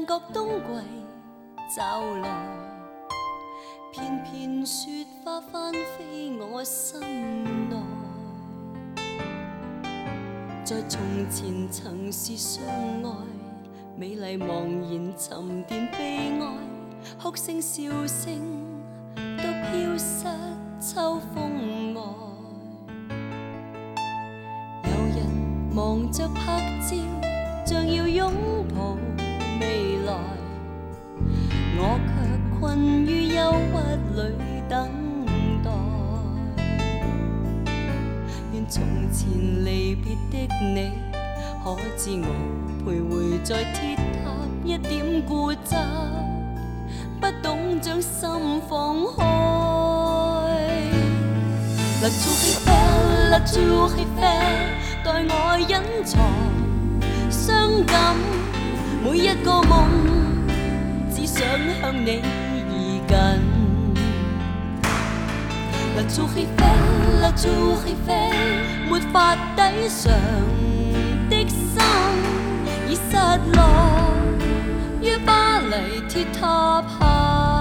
但覺冬季驟來，片片雪花翻飛我心內。在從前曾是相愛，美麗茫然沉澱悲哀，哭聲笑聲都飄失秋風外。有人忙着拍照，像要擁抱未來，我卻困於憂鬱裏等待。願從前離別的你，可知我徘徊在鐵塔，一點固執，不懂將心放開。La tour Eiffel, la tour Eiffel， 待我隱藏傷感，每一個夢只想向你移近。La tour Eiffel, la tour Eiffel， 沒法抵償的心已失落於巴黎鐵塔下。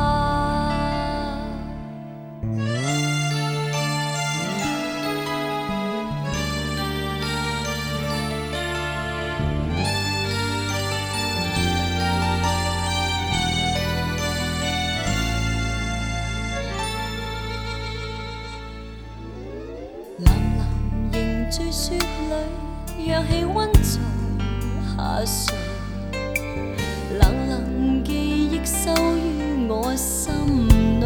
藍藍凝聚雪裏，讓氣溫在下垂，冷冷記憶收於我心內。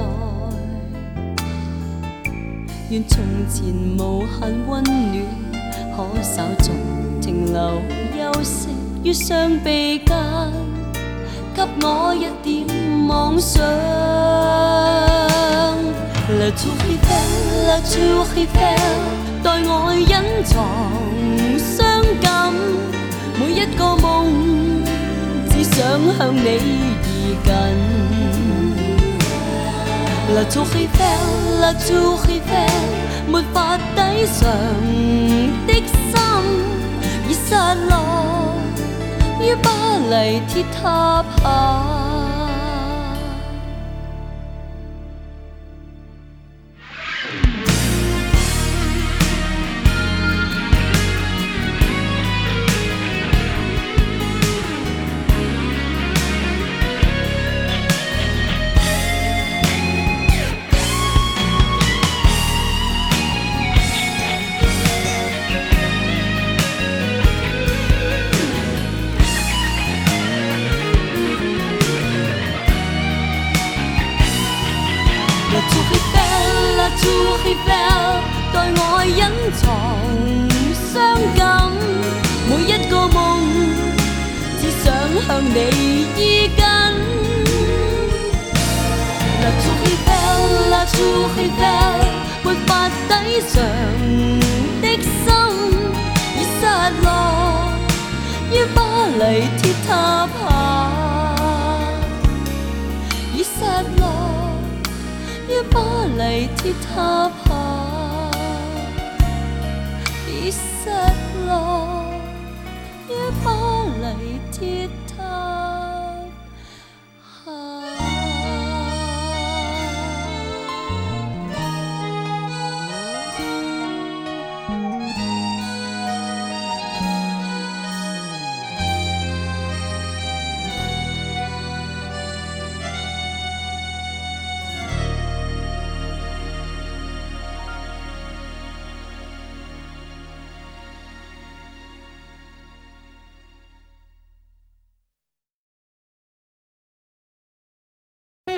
願從前無限溫暖，可稍作停留休息於雙臂間，給我一點妄想。La tour Eiffel, la tour Eiffel， 待我隱藏傷感，每一個夢只想向你移近。La tour Eiffel, la tour Eiffel， 沒法抵償的心已失落於巴黎鐵塔下。La tour Eiffel, la tour Eiffel， 待我隱藏傷感，每一個夢只想向你依緊。La tour Eiffel, la tour Eiffel， 沒法抵償的心已失落於巴黎鐵塔下，已失落於巴黎鐵塔下，已失落於巴黎鐵塔。